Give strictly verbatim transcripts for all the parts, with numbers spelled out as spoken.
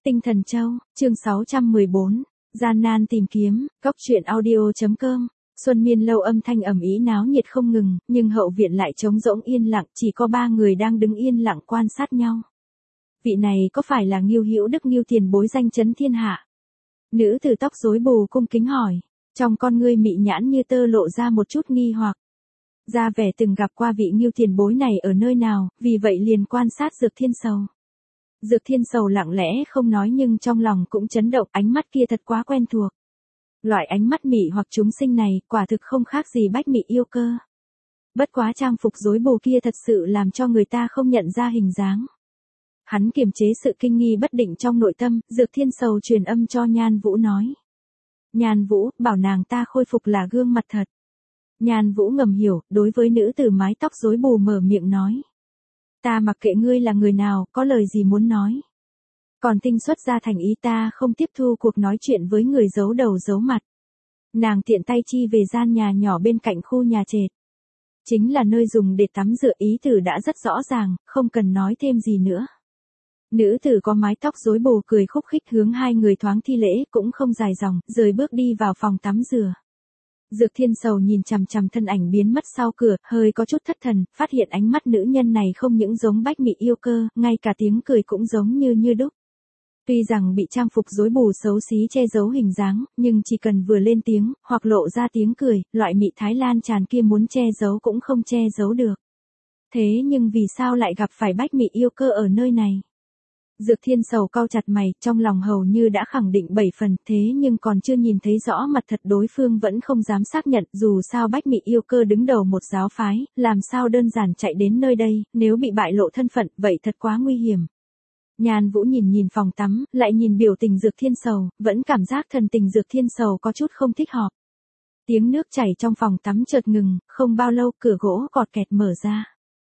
Tinh Thần Châu, chương sáu trăm mười bốn, gian nan tìm kiếm, góc truyện audio.com. Xuân Miên lâu âm thanh ầm ĩ náo nhiệt không ngừng, nhưng hậu viện lại trống rỗng yên lặng, chỉ có ba người đang đứng yên lặng quan sát nhau. Vị này có phải là Ngưu Hữu Đức Ngưu tiền bối danh chấn thiên hạ? Nữ tử tóc rối bù cung kính hỏi, trong con ngươi mị nhãn như tơ lộ ra một chút nghi hoặc. Ra vẻ từng gặp qua vị Ngưu tiền bối này ở nơi nào, vì vậy liền quan sát Dược Thiên Sầu. Dược Thiên Sầu lặng lẽ không nói nhưng trong lòng cũng chấn động, ánh mắt kia thật quá quen thuộc. Loại ánh mắt mị hoặc chúng sinh này, quả thực không khác gì bách mị yêu cơ. Bất quá trang phục rối bù kia thật sự làm cho người ta không nhận ra hình dáng. Hắn kiềm chế sự kinh nghi bất định trong nội tâm, Dược Thiên Sầu truyền âm cho Nhan Vũ nói. Nhan Vũ, bảo nàng ta khôi phục là gương mặt thật. Nhan Vũ ngầm hiểu, đối với nữ tử mái tóc rối bù mở miệng nói. Ta mặc kệ ngươi là người nào, có lời gì muốn nói. Còn tinh xuất ra thành ý ta không tiếp thu cuộc nói chuyện với người giấu đầu giấu mặt. Nàng tiện tay chi về gian nhà nhỏ bên cạnh khu nhà trệt. Chính là nơi dùng để tắm rửa, ý tử đã rất rõ ràng, không cần nói thêm gì nữa. Nữ tử có mái tóc rối bù cười khúc khích hướng hai người thoáng thi lễ, cũng không dài dòng, rời bước đi vào phòng tắm rửa. Dược Thiên Sầu nhìn chằm chằm thân ảnh biến mất sau cửa, hơi có chút thất thần, phát hiện ánh mắt nữ nhân này không những giống bách mị yêu cơ, ngay cả tiếng cười cũng giống như như đúc. Tuy rằng bị trang phục rối bù xấu xí che giấu hình dáng, nhưng chỉ cần vừa lên tiếng, hoặc lộ ra tiếng cười, loại mị Thái Lan tràn kia muốn che giấu cũng không che giấu được. Thế nhưng vì sao lại gặp phải bách mị yêu cơ ở nơi này? Dược Thiên Sầu cau chặt mày, trong lòng hầu như đã khẳng định bảy phần, thế nhưng còn chưa nhìn thấy rõ mặt thật đối phương vẫn không dám xác nhận, dù sao bách mị yêu cơ đứng đầu một giáo phái, làm sao đơn giản chạy đến nơi đây, nếu bị bại lộ thân phận, vậy thật quá nguy hiểm. Nhan Vũ nhìn nhìn phòng tắm, lại nhìn biểu tình Dược Thiên Sầu, vẫn cảm giác thần tình Dược Thiên Sầu có chút không thích hợp. Tiếng nước chảy trong phòng tắm chợt ngừng, không bao lâu cửa gỗ cọt kẹt mở ra.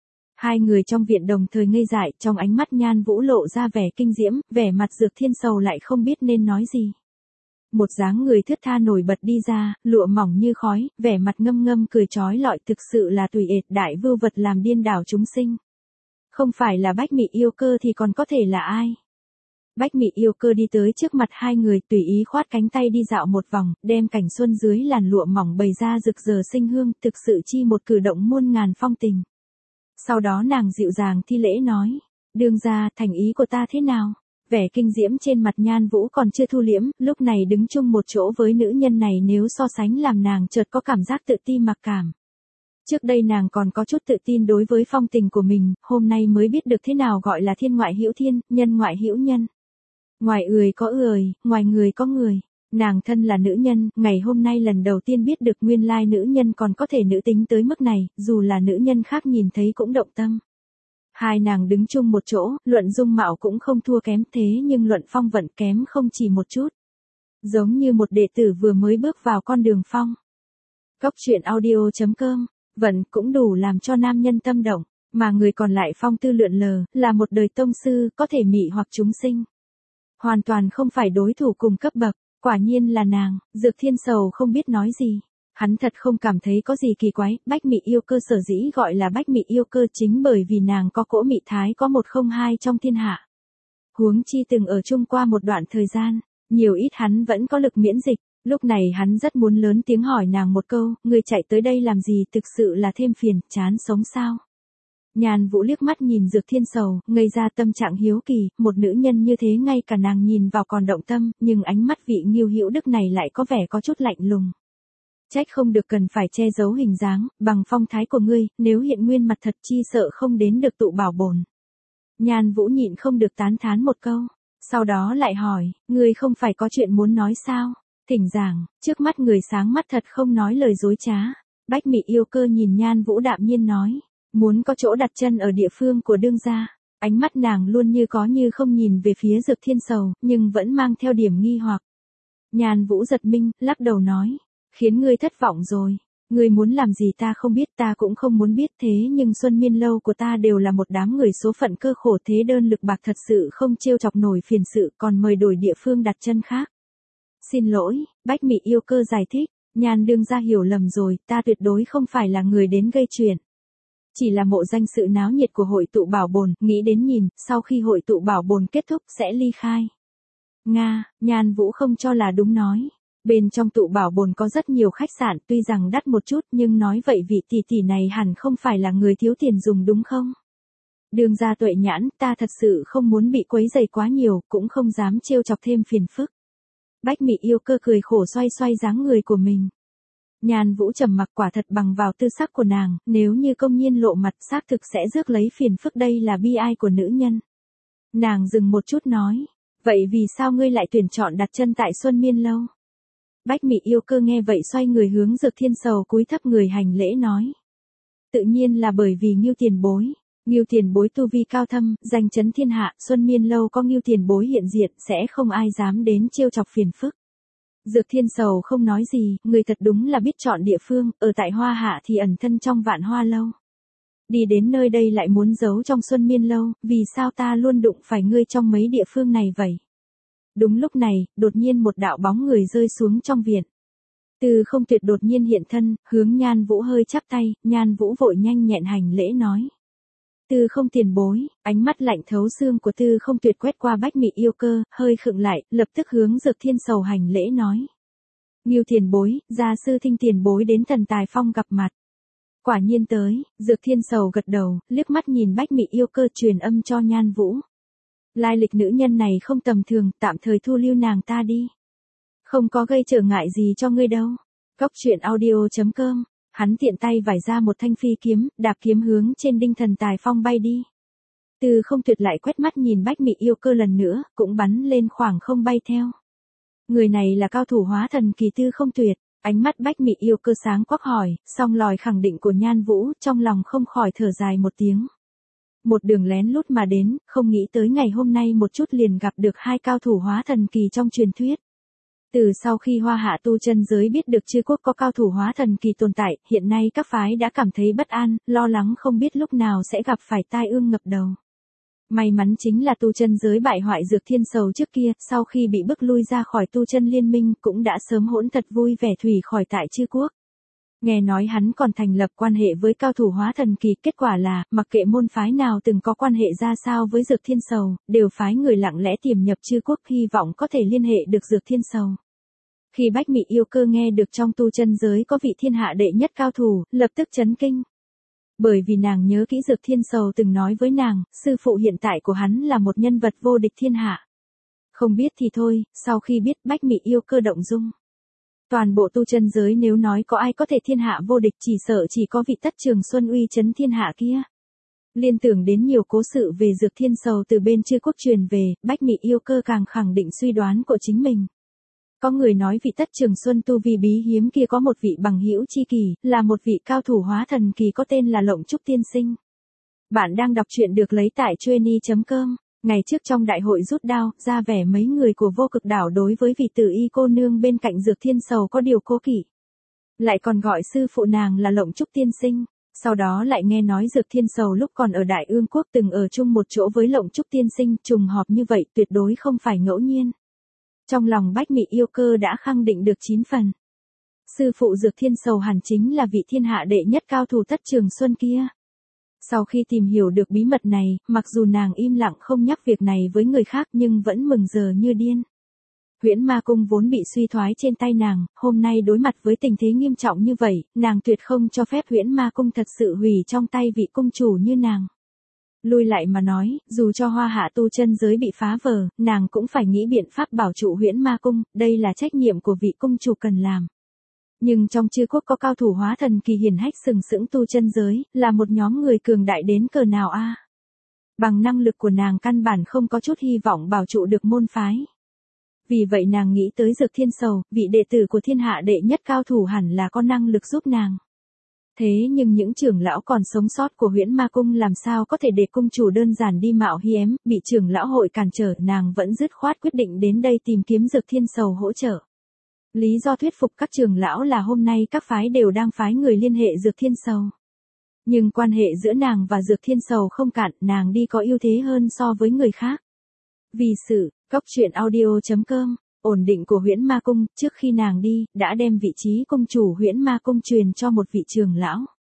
Hai người trong viện đồng thời ngây dại, trong ánh mắt Nhan Vũ lộ ra vẻ kinh diễm, vẻ mặt Dược Thiên Sầu lại không biết nên nói gì. Một dáng người thướt tha nổi bật đi ra, lụa mỏng như khói, vẻ mặt ngâm ngâm cười trói lọi, thực sự là tùy ệt đại vưu vật làm điên đảo chúng sinh. Không phải là bách mị yêu cơ thì còn có thể là ai? Bách mị yêu cơ đi tới trước mặt hai người, tùy ý khoát cánh tay đi dạo một vòng, đem cảnh xuân dưới làn lụa mỏng bày ra rực rỡ sinh hương, thực sự chi một cử động muôn ngàn phong tình. Sau đó nàng dịu dàng thi lễ nói, đương gia, thành ý của ta thế nào? Vẻ kinh diễm trên mặt Nhan Vũ còn chưa thu liễm, lúc này đứng chung một chỗ với nữ nhân này nếu so sánh làm nàng chợt có cảm giác tự ti mặc cảm. Trước đây nàng còn có chút tự tin đối với phong tình của mình, hôm nay mới biết được thế nào gọi là thiên ngoại hữu thiên, nhân ngoại hữu nhân. Ngoài ười có ười, ngoài người có người. Nàng thân là nữ nhân, ngày hôm nay lần đầu tiên biết được nguyên lai nữ nhân còn có thể nữ tính tới mức này, dù là nữ nhân khác nhìn thấy cũng động tâm. Hai nàng đứng chung một chỗ, luận dung mạo cũng không thua kém, thế nhưng luận phong vận kém không chỉ một chút. Giống như một đệ tử vừa mới bước vào con đường phong. Góc truyện audio.com, vận cũng đủ làm cho nam nhân tâm động, mà người còn lại phong tư lượn lờ, là một đời tông sư, có thể mị hoặc chúng sinh. Hoàn toàn không phải đối thủ cùng cấp bậc. Quả nhiên là nàng. Dược Thiên Sầu không biết nói gì. Hắn thật không cảm thấy có gì kỳ quái, bách mị yêu cơ sở dĩ gọi là bách mị yêu cơ chính bởi vì nàng có cỗ mị thái có một không hai trong thiên hạ. Huống chi từng ở chung qua một đoạn thời gian, nhiều ít hắn vẫn có lực miễn dịch, lúc này hắn rất muốn lớn tiếng hỏi nàng một câu, người chạy tới đây làm gì, thực sự là thêm phiền, chán sống sao? Nhan Vũ liếc mắt nhìn Dược Thiên Sầu, ngây ra tâm trạng hiếu kỳ, một nữ nhân như thế ngay cả nàng nhìn vào còn động tâm, nhưng ánh mắt vị Ngưu Hữu Đức này lại có vẻ có chút lạnh lùng. Trách không được cần phải che giấu hình dáng, bằng phong thái của ngươi, nếu hiện nguyên mặt thật chi sợ không đến được tụ bảo bổn. Nhan Vũ nhịn không được tán thán một câu, sau đó lại hỏi, ngươi không phải có chuyện muốn nói sao? Thỉnh giảng, trước mắt người sáng mắt thật không nói lời dối trá. Bách mị yêu cơ nhìn Nhan Vũ đạm nhiên nói. Muốn có chỗ đặt chân ở địa phương của đương gia. Ánh mắt nàng luôn như có như không nhìn về phía Dược Thiên Sầu, nhưng vẫn mang theo điểm nghi hoặc. Nhan Vũ giật mình, lắc đầu nói. Khiến ngươi thất vọng rồi. Ngươi muốn làm gì ta không biết, ta cũng không muốn biết, thế nhưng Xuân Miên lâu của ta đều là một đám người số phận cơ khổ, thế đơn lực bạc thật sự không trêu chọc nổi phiền sự, còn mời đổi địa phương đặt chân khác. Xin lỗi, bách mị yêu cơ giải thích. Nhan đương gia hiểu lầm rồi, ta tuyệt đối không phải là người đến gây chuyện. Chỉ là mộ danh sự náo nhiệt của hội tụ bảo bồn, nghĩ đến nhìn, sau khi hội tụ bảo bồn kết thúc sẽ ly khai. Nga, Nhan Vũ không cho là đúng nói. Bên trong tụ bảo bồn có rất nhiều khách sạn, tuy rằng đắt một chút nhưng nói vậy vị tỷ tỷ này hẳn không phải là người thiếu tiền dùng đúng không? Đường ra Tuệ Nhãn, ta thật sự không muốn bị quấy rầy quá nhiều, cũng không dám trêu chọc thêm phiền phức. Bách Mị Yêu Cơ cười khổ xoay xoay dáng người của mình. Nhan Vũ trầm mặc, quả thật bằng vào tư sắc của nàng, nếu như công nhiên lộ mặt xác thực sẽ rước lấy phiền phức, đây là bi ai của nữ nhân. Nàng dừng một chút nói, vậy vì sao ngươi lại tuyển chọn đặt chân tại Xuân Miên Lâu? Bách Mị Yêu Cơ nghe vậy xoay người hướng Dược Thiên Sầu cúi thấp người hành lễ nói. Tự nhiên là bởi vì Ngưu Tiền Bối. Ngưu Tiền Bối tu vi cao thâm, danh chấn thiên hạ, Xuân Miên Lâu có Ngưu Tiền Bối hiện diện sẽ không ai dám đến trêu chọc phiền phức. Dược Thiên Sầu không nói gì, người thật đúng là biết chọn địa phương, ở tại Hoa Hạ thì ẩn thân trong Vạn Hoa Lâu. Đi đến nơi đây lại muốn giấu trong Xuân Miên Lâu, vì sao ta luôn đụng phải ngươi trong mấy địa phương này vậy? Đúng lúc này, đột nhiên một đạo bóng người rơi xuống trong viện. Từ Không Tuyệt đột nhiên hiện thân, hướng Nhan Vũ hơi chắp tay, Nhan Vũ vội nhanh nhẹn hành lễ nói. Từ Không Tiền Bối, ánh mắt lạnh thấu xương của Từ Không Tuyệt quét qua Bách Mị Yêu Cơ, hơi khựng lại, lập tức hướng Dược Thiên Sầu hành lễ nói. Ngưu Tiền Bối, gia sư Thinh Tiền Bối đến Thần Tài Phong gặp mặt. Quả nhiên tới, Dược Thiên Sầu gật đầu, liếc mắt nhìn Bách Mị Yêu Cơ truyền âm cho Nhan Vũ. Lai lịch nữ nhân này không tầm thường, tạm thời thu lưu nàng ta đi. Không có gây trở ngại gì cho ngươi đâu. Cóc truyện audio chấm com, hắn tiện tay vải ra một thanh phi kiếm, đạp kiếm hướng trên đinh Thần Tài Phong bay đi. Từ Không Tuyệt lại quét mắt nhìn Bách Mị Yêu Cơ lần nữa, cũng bắn lên khoảng không bay theo. Người này là cao thủ hóa thần kỳ Tư Không Tuyệt. Ánh mắt Bách Mị Yêu Cơ sáng quắc hỏi, song lòi khẳng định của Nhan Vũ, trong lòng không khỏi thở dài một tiếng. Một đường lén lút mà đến, không nghĩ tới ngày hôm nay một chút liền gặp được hai cao thủ hóa thần kỳ trong truyền thuyết. Từ sau khi Hoa Hạ tu chân giới biết được Chư Quốc có cao thủ hóa thần kỳ tồn tại, hiện nay các phái đã cảm thấy bất an, lo lắng không biết lúc nào sẽ gặp phải tai ương ngập đầu. May mắn chính là tu chân giới bại hoại Dược Thiên Sầu trước kia, sau khi bị bức lui ra khỏi tu chân liên minh cũng đã sớm hỗn thật vui vẻ thủy khỏi tại Chư Quốc. Nghe nói hắn còn thành lập quan hệ với cao thủ hóa thần kỳ, kết quả là, mặc kệ môn phái nào từng có quan hệ ra sao với Dược Thiên Sầu, đều phái người lặng lẽ tiềm nhập Chư Quốc hy vọng có thể liên hệ được Dược Thiên Sầu. Khi Bách Mị Yêu Cơ nghe được trong tu chân giới có vị thiên hạ đệ nhất cao thủ, lập tức chấn kinh. Bởi vì nàng nhớ kỹ Dược Thiên Sầu từng nói với nàng, sư phụ hiện tại của hắn là một nhân vật vô địch thiên hạ. Không biết thì thôi, sau khi biết Bách Mị Yêu Cơ động dung. Toàn bộ tu chân giới nếu nói có ai có thể thiên hạ vô địch chỉ sợ chỉ có vị Tất Trường Xuân uy chấn thiên hạ kia. Liên tưởng đến nhiều cố sự về Dược Thiên Sầu từ bên Chư Quốc truyền về, Bách Mị Yêu Cơ càng khẳng định suy đoán của chính mình. Có người nói vị Tất Trường Xuân tu vi bí hiếm kia có một vị bằng hữu chi kỳ, là một vị cao thủ hóa thần kỳ có tên là Lộng Trúc Tiên Sinh. Bạn đang đọc truyện được lấy tại chueny chấm com. Ngày trước trong đại hội rút đao, ra vẻ mấy người của Vô Cực Đảo đối với vị tử y cô nương bên cạnh Dược Thiên Sầu có điều cố kỵ. Lại còn gọi sư phụ nàng là Lộng Trúc Tiên Sinh. Sau đó lại nghe nói Dược Thiên Sầu lúc còn ở Đại Ương Quốc từng ở chung một chỗ với Lộng Trúc Tiên Sinh, trùng hợp như vậy tuyệt đối không phải ngẫu nhiên. Trong lòng Bách Mị Yêu Cơ đã khẳng định được chín phần. Sư phụ Dược Thiên Sầu hẳn chính là vị thiên hạ đệ nhất cao thủ Tất Trường Xuân kia. Sau khi tìm hiểu được bí mật này, mặc dù nàng im lặng không nhắc việc này với người khác nhưng vẫn mừng giờ như điên. Huyễn Ma Cung vốn bị suy thoái trên tay nàng, hôm nay đối mặt với tình thế nghiêm trọng như vậy, nàng tuyệt không cho phép Huyễn Ma Cung thật sự hủy trong tay vị cung chủ như nàng. Lui lại mà nói, dù cho Hoa Hạ tu chân giới bị phá vỡ, nàng cũng phải nghĩ biện pháp bảo trụ Huyễn Ma Cung, đây là trách nhiệm của vị cung chủ cần làm. Nhưng trong Chư Quốc có cao thủ hóa thần kỳ hiển hách sừng sững tu chân giới, là một nhóm người cường đại đến cỡ nào a? Bằng năng lực của nàng căn bản không có chút hy vọng bảo trụ được môn phái. Vì vậy nàng nghĩ tới Dược Thiên Sầu, vị đệ tử của thiên hạ đệ nhất cao thủ hẳn là có năng lực giúp nàng. Thế nhưng những trưởng lão còn sống sót của Huyễn Ma Cung làm sao có thể để cung chủ đơn giản đi mạo hiểm, bị trưởng lão hội cản trở, nàng vẫn dứt khoát quyết định đến đây tìm kiếm Dược Thiên Sầu hỗ trợ. Lý do thuyết phục các trưởng lão là hôm nay các phái đều đang phái người liên hệ Dược Thiên Sầu. Nhưng quan hệ giữa nàng và Dược Thiên Sầu không cạn, nàng đi có ưu thế hơn so với người khác. Vì sự, cóc truyện audio chấm com, ổn định của Huyễn Ma Cung, trước khi nàng đi, đã đem vị trí cung chủ Huyễn Ma Cung truyền cho một vị trưởng lão.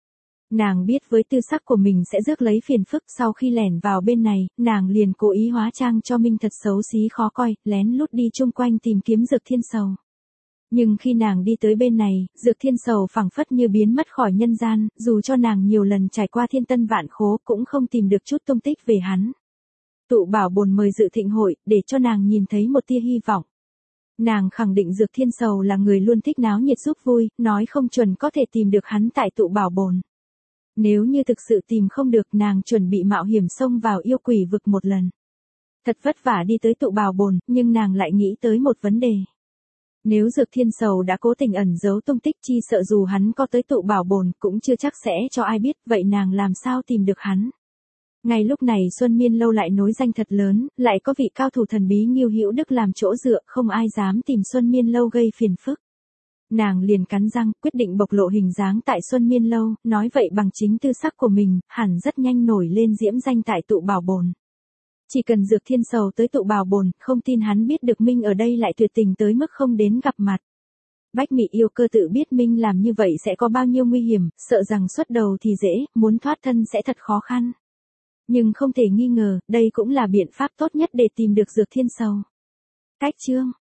Nàng biết với tư sắc của mình sẽ rước lấy phiền phức, sau khi lẻn vào bên này, nàng liền cố ý hóa trang cho Minh thật xấu xí khó coi, lén lút đi chung quanh tìm kiếm Dược Thiên Sầu. Nhưng khi nàng đi tới bên này, Dược Thiên Sầu phảng phất như biến mất khỏi nhân gian, dù cho nàng nhiều lần trải qua thiên tân vạn khố cũng không tìm được chút tung tích về hắn. Tụ Bảo Bồn mời dự thịnh hội, để cho nàng nhìn thấy một tia hy vọng. Nàng khẳng định Dược Thiên Sầu là người luôn thích náo nhiệt giúp vui, nói không chuẩn có thể tìm được hắn tại Tụ Bảo Bồn. Nếu như thực sự tìm không được, nàng chuẩn bị mạo hiểm xông vào yêu quỷ vực một lần. Thật vất vả đi tới Tụ Bảo Bồn, nhưng nàng lại nghĩ tới một vấn đề. Nếu Dược Thiên Sầu đã cố tình ẩn giấu tung tích, chi sợ dù hắn có tới Tụ Bảo Bồn cũng chưa chắc sẽ cho ai biết, vậy nàng làm sao tìm được hắn? Ngay lúc này Xuân Miên Lâu lại nối danh thật lớn, lại có vị cao thủ thần bí Ngưu Hữu Đức làm chỗ dựa, không ai dám tìm Xuân Miên Lâu gây phiền phức. Nàng liền cắn răng, quyết định bộc lộ hình dáng tại Xuân Miên Lâu, nói vậy bằng chính tư sắc của mình, hẳn rất nhanh nổi lên diễm danh tại Tụ Bảo Bồn. Chỉ cần Dược Thiên Sầu tới Tụ Bảo Bồn, không tin hắn biết được Minh ở đây lại tuyệt tình tới mức không đến gặp mặt. Bách Mị yêu cơ tự biết Minh làm như vậy sẽ có bao nhiêu nguy hiểm, sợ rằng xuất đầu thì dễ, muốn thoát thân sẽ thật khó khăn. Nhưng không thể nghi ngờ, đây cũng là biện pháp tốt nhất để tìm được Dược Thiên Sầu. Cách chương